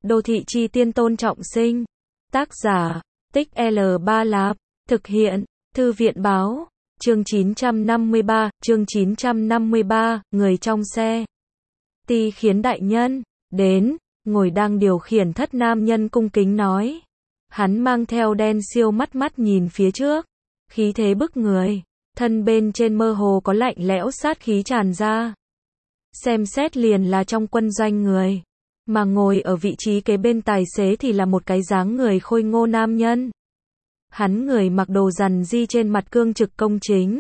Đô thị chi tiên Tôn Trọng Sinh. Tác giả, Tích L3 Lạp. Thực hiện, Thư viện báo. Chương 953, người trong xe. Ti khiến đại nhân, đến, ngồi đang điều khiển thất nam nhân cung kính nói. Hắn mang theo đen siêu mắt nhìn phía trước. Khí thế bức người, thân bên trên mơ hồ có lạnh lẽo sát khí tràn ra. Xem xét liền là trong quân doanh người. Mà ngồi ở vị trí kế bên tài xế thì là một cái dáng người khôi ngô nam nhân. Hắn người mặc đồ rằn di trên mặt cương trực công chính.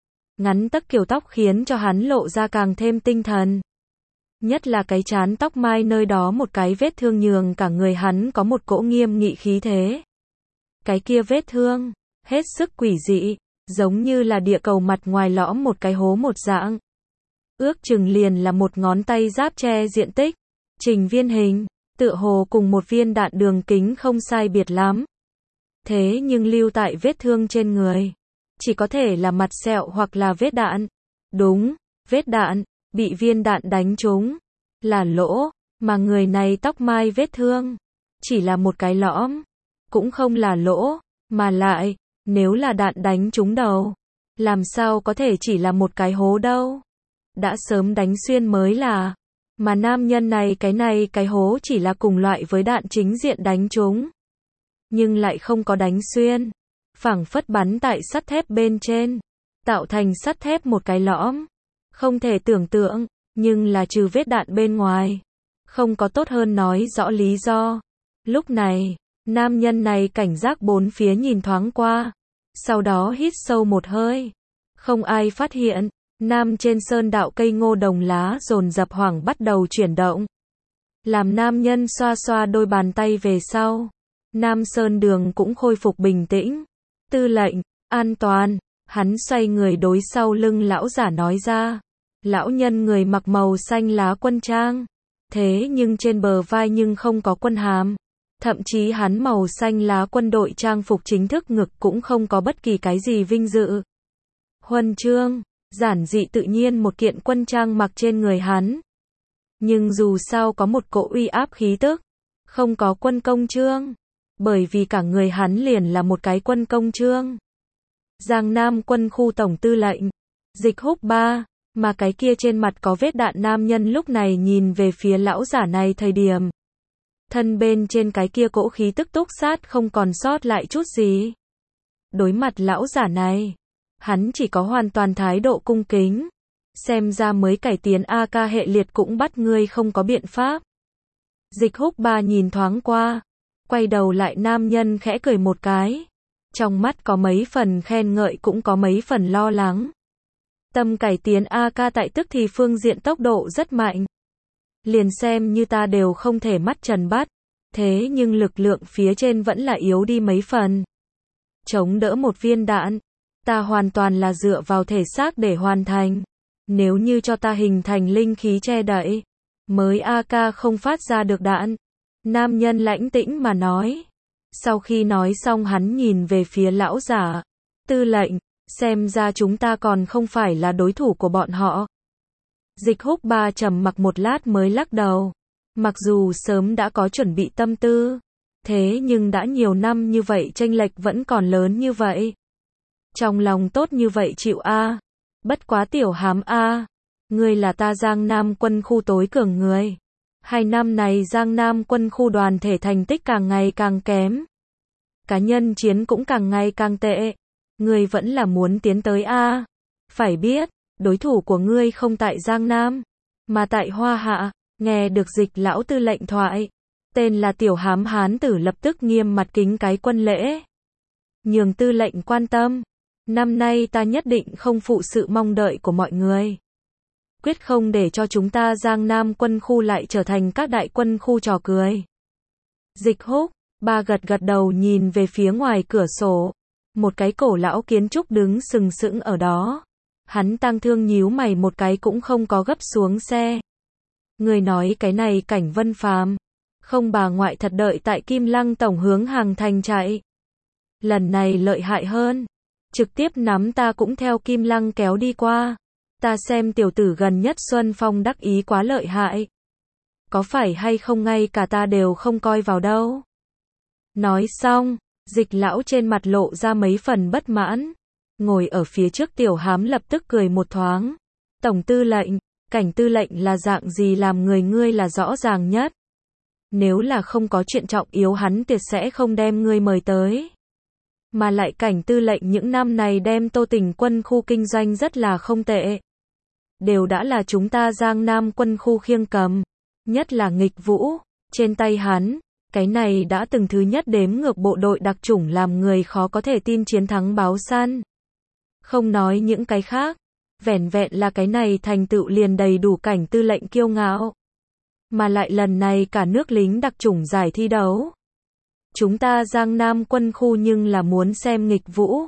Ngắn tấc kiểu tóc khiến cho hắn lộ ra càng thêm tinh thần. Nhất là cái trán tóc mai nơi đó một cái vết thương nhường cả người hắn có một cỗ nghiêm nghị khí thế. Cái kia vết thương, hết sức quỷ dị, giống như là địa cầu mặt ngoài lõm một cái hố một dạng. Ước chừng liền là một ngón tay giáp che diện tích. Trình viên hình, tựa hồ cùng một viên đạn đường kính không sai biệt lắm. Thế nhưng lưu tại vết thương trên người, chỉ có thể là mặt sẹo hoặc là vết đạn. Đúng, vết đạn, bị viên đạn đánh trúng, là lỗ, mà người này tóc mai vết thương, chỉ là một cái lõm, cũng không là lỗ, mà lại, nếu là đạn đánh trúng đầu, làm sao có thể chỉ là một cái hố đâu. Đã sớm đánh xuyên mới là. Mà nam nhân này cái hố chỉ là cùng loại với đạn chính diện đánh trúng. Nhưng lại không có đánh xuyên. Phảng phất bắn tại sắt thép bên trên. Tạo thành sắt thép một cái lõm. Không thể tưởng tượng, nhưng là trừ vết đạn bên ngoài. Không có tốt hơn nói rõ lý do. Lúc này, nam nhân này cảnh giác bốn phía nhìn thoáng qua. Sau đó hít sâu một hơi. Không ai phát hiện. Nam trên sơn đạo cây ngô đồng lá dồn dập hoảng bắt đầu chuyển động. Làm nam nhân xoa xoa đôi bàn tay về sau. Nam sơn đường cũng khôi phục bình tĩnh. Tư lệnh, an toàn. Hắn xoay người đối sau lưng lão giả nói ra. Lão nhân người mặc màu xanh lá quân trang. Thế nhưng trên bờ vai nhưng không có quân hàm. Thậm chí hắn màu xanh lá quân đội trang phục chính thức ngực cũng không có bất kỳ cái gì vinh dự. Huân chương. Giản dị tự nhiên một kiện quân trang mặc trên người hắn. Nhưng dù sao có một cỗ uy áp khí tức. Không có quân công chương. Bởi vì cả người hắn liền là một cái quân công chương. Giang Nam quân khu tổng tư lệnh. Dịch Húc 3. Mà cái kia trên mặt có vết đạn nam nhân lúc này nhìn về phía lão giả này thời điểm. Thân bên trên cái kia cỗ khí tức túc sát không còn sót lại chút gì. Đối mặt lão giả này. Hắn chỉ có hoàn toàn thái độ cung kính. Xem ra mới cải tiến AK hệ liệt cũng bắt ngươi không có biện pháp. Dịch Húc 3 nhìn thoáng qua. Quay đầu lại nam nhân khẽ cười một cái. Trong mắt có mấy phần khen ngợi cũng có mấy phần lo lắng. Tâm cải tiến AK tại tức thì phương diện tốc độ rất mạnh. Liền xem như ta đều không thể mắt trần bắt. Thế nhưng lực lượng phía trên vẫn là yếu đi mấy phần. Chống đỡ một viên đạn. Ta hoàn toàn là dựa vào thể xác để hoàn thành. Nếu như cho ta hình thành linh khí che đậy, mới AK không phát ra được đạn. Nam nhân lãnh tĩnh mà nói. Sau khi nói xong hắn nhìn về phía lão giả. Tư lệnh, xem ra chúng ta còn không phải là đối thủ của bọn họ. Dịch Húc 3 trầm mặc một lát mới lắc đầu. Mặc dù sớm đã có chuẩn bị tâm tư. Thế nhưng đã nhiều năm như vậy chênh lệch vẫn còn lớn như vậy. Trong lòng tốt như vậy chịu a. Bất quá tiểu hám a. Ngươi là ta Giang Nam quân khu tối cường người. 2 năm này Giang Nam quân khu đoàn thể thành tích càng ngày càng kém. Cá nhân chiến cũng càng ngày càng tệ. Ngươi vẫn là muốn tiến tới a. Phải biết, đối thủ của ngươi không tại Giang Nam, mà tại Hoa Hạ. Nghe được Dịch lão tư lệnh thoại. Tên là tiểu hám hán tử lập tức nghiêm mặt kính cái quân lễ. Nhường tư lệnh quan tâm. Năm nay ta nhất định không phụ sự mong đợi của mọi người. Quyết không để cho chúng ta Giang Nam quân khu lại trở thành các đại quân khu trò cười. Dịch Húc 3 gật đầu nhìn về phía ngoài cửa sổ. Một cái cổ lão kiến trúc đứng sừng sững ở đó. Hắn tang thương nhíu mày một cái cũng không có gấp xuống xe. Người nói cái này Cảnh Vân Phàm. Không bà ngoại thật đợi tại Kim Lăng tổng hướng Hàng Thành chạy. Lần này lợi hại hơn. Trực tiếp nắm ta cũng theo Kim Lăng kéo đi qua. Ta xem tiểu tử gần nhất Xuân Phong đắc ý quá lợi hại. có phải hay không ngay cả ta đều không coi vào đâu. Nói xong, Dịch lão trên mặt lộ ra mấy phần bất mãn. Ngồi ở phía trước Tiểu Hám lập tức cười một thoáng. Tổng tư lệnh, Cảnh tư lệnh là dạng gì làm người ngươi là rõ ràng nhất. Nếu là không có chuyện trọng yếu hắn tuyệt sẽ không đem ngươi mời tới. Mà lại Cảnh tư lệnh những năm này đem Tô Tỉnh quân khu kinh doanh rất là không tệ. Đều đã là chúng ta Giang Nam quân khu khiêng cầm. Nhất là Nghịch Vũ, trên tay hắn, cái này đã từng thứ nhất đếm ngược bộ đội đặc chủng làm người khó có thể tin chiến thắng báo săn. Không nói những cái khác, vẻn vẹn là cái này thành tựu liền đầy đủ Cảnh tư lệnh kiêu ngạo. Mà lại lần này cả nước lính đặc chủng giải thi đấu. Chúng ta Giang Nam quân khu nhưng là muốn xem Nghịch Vũ.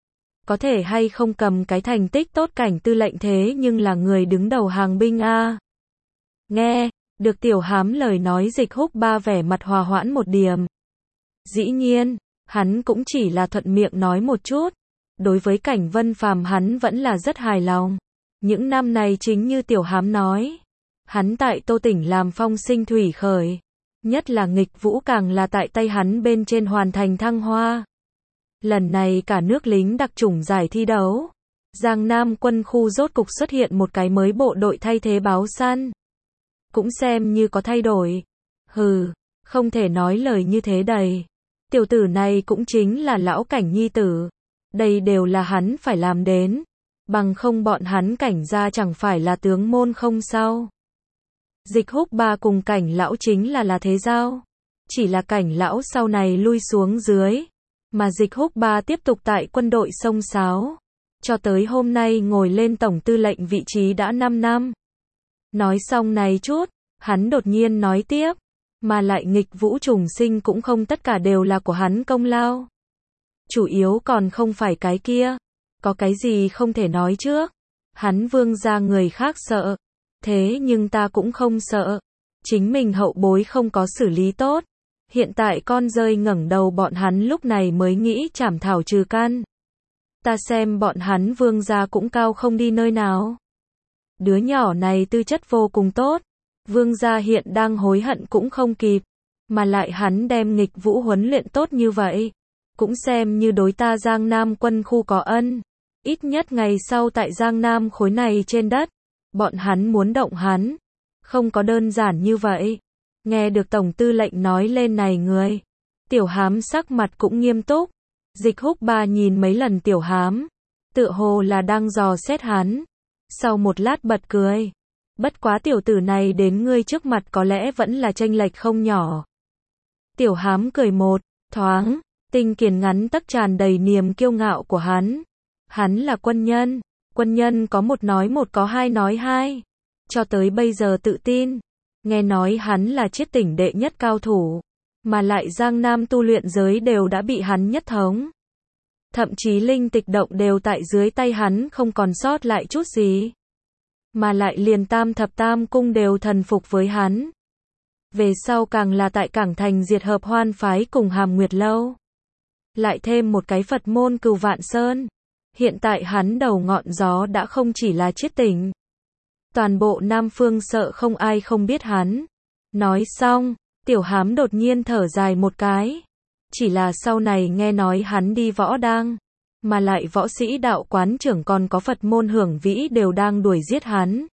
Có thể hay không cầm cái thành tích tốt Cảnh tư lệnh thế nhưng là người đứng đầu hàng binh a. Nghe, được Tiểu Hám lời nói Dịch Húc Ba vẻ mặt hòa hoãn một điểm. Dĩ nhiên, hắn cũng chỉ là thuận miệng nói một chút. Đối với Cảnh Vân Phàm hắn vẫn là rất hài lòng. Những năm này chính như Tiểu Hám nói. Hắn tại Tô Tỉnh làm phong sinh thủy khởi. Nhất là Nghịch Vũ càng là tại tay hắn bên trên hoàn thành thăng hoa. Lần này cả nước lính đặc chủng giải thi đấu. Giang Nam quân khu rốt cục xuất hiện một cái mới bộ đội thay thế báo săn. Cũng xem như có thay đổi. Hừ, không thể nói lời như thế đầy. Tiểu tử này cũng chính là lão Cảnh nhi tử. Đây đều là hắn phải làm đến. Bằng không bọn hắn Cảnh gia chẳng phải là tướng môn không sao. Dịch Húc Ba cùng Cảnh lão chính là thế giao. Chỉ là Cảnh lão sau này lui xuống dưới. Mà Dịch Húc Ba tiếp tục tại quân đội xông xáo. Cho tới hôm nay ngồi lên tổng tư lệnh vị trí đã 5 năm. Nói xong này chút, hắn đột nhiên nói tiếp. Mà lại Nghịch Vũ trùng sinh cũng không tất cả đều là của hắn công lao. Chủ yếu còn không phải cái kia. Có cái gì không thể nói trước. Hắn Vương gia người khác sợ. Thế nhưng ta cũng không sợ. Chính mình hậu bối không có xử lý tốt. Hiện tại con rơi ngẩng đầu bọn hắn lúc này mới nghĩ trảm thảo trừ căn. Ta xem bọn hắn Vương gia cũng cao không đi nơi nào. Đứa nhỏ này tư chất vô cùng tốt. Vương gia hiện đang hối hận cũng không kịp. Mà lại hắn đem Nghịch Vũ huấn luyện tốt như vậy. Cũng xem như đối ta Giang Nam quân khu có ân. Ít nhất ngày sau tại Giang Nam khối này trên đất. Bọn hắn muốn động hắn. Không có đơn giản như vậy. Nghe được tổng tư lệnh nói lên này người. Tiểu Hám sắc mặt cũng nghiêm túc. Dịch Húc Ba nhìn mấy lần Tiểu Hám. Tựa hồ là đang dò xét hắn. Sau một lát bật cười. Bất quá tiểu tử này đến ngươi trước mặt có lẽ vẫn là chênh lệch không nhỏ. Tiểu Hám cười một thoáng. Tinh kiền ngắn tấc tràn đầy niềm kiêu ngạo của hắn. Hắn là quân nhân. Quân nhân có một nói một có hai nói hai. Cho tới bây giờ tự tin. Nghe nói hắn là Chiết Tỉnh đệ nhất cao thủ. Mà lại Giang Nam tu luyện giới đều đã bị hắn nhất thống. Thậm chí linh tịch động đều tại dưới tay hắn không còn sót lại chút gì. Mà lại liền Tam Thập Tam Cung đều thần phục với hắn. Về sau càng là tại Cảng Thành diệt hợp Hoan phái cùng Hàm Nguyệt Lâu. Lại thêm một cái Phật môn Cửu Vạn Sơn. Hiện tại hắn đầu ngọn gió đã không chỉ là Chiết Tỉnh. Toàn bộ Nam Phương sợ không ai không biết hắn. Nói xong, Tiểu Hám đột nhiên thở dài một cái. Chỉ là sau này nghe nói hắn đi võ đang. Mà lại võ sĩ đạo quán trưởng còn có Phật môn Hưởng Vĩ đều đang đuổi giết hắn.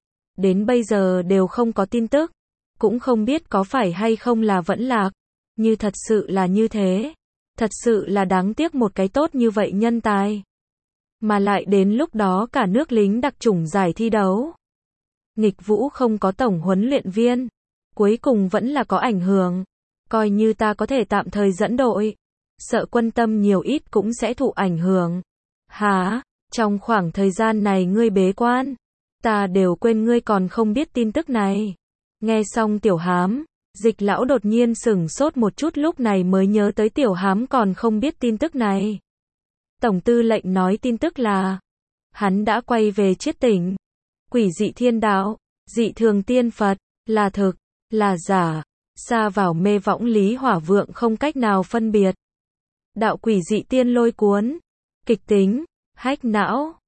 Đến bây giờ đều không có tin tức. Cũng không biết có phải hay không là vẫn lạc. Như thật sự là như thế. Thật sự là đáng tiếc một cái tốt như vậy nhân tài. Mà lại đến lúc đó cả nước lính đặc chủng giải thi đấu. Nghịch Vũ không có tổng huấn luyện viên. Cuối cùng vẫn là có ảnh hưởng. Coi như ta có thể tạm thời dẫn đội. Sợ quân tâm nhiều ít cũng sẽ thụ ảnh hưởng. Hả? Trong khoảng thời gian này ngươi bế quan. Ta đều quên ngươi còn không biết tin tức này. Nghe xong Tiểu Hám. Dịch lão đột nhiên sửng sốt một chút lúc này mới nhớ tới Tiểu Hám còn không biết tin tức này. Tổng tư lệnh nói tin tức là. Hắn đã quay về Chiết Tỉnh. Quỷ dị thiên đạo. Dị thường tiên Phật. Là thực. Là giả. Xa vào mê võng lý hỏa vượng không cách nào phân biệt. Đạo quỷ dị tiên lôi cuốn. Kịch tính. Hách não.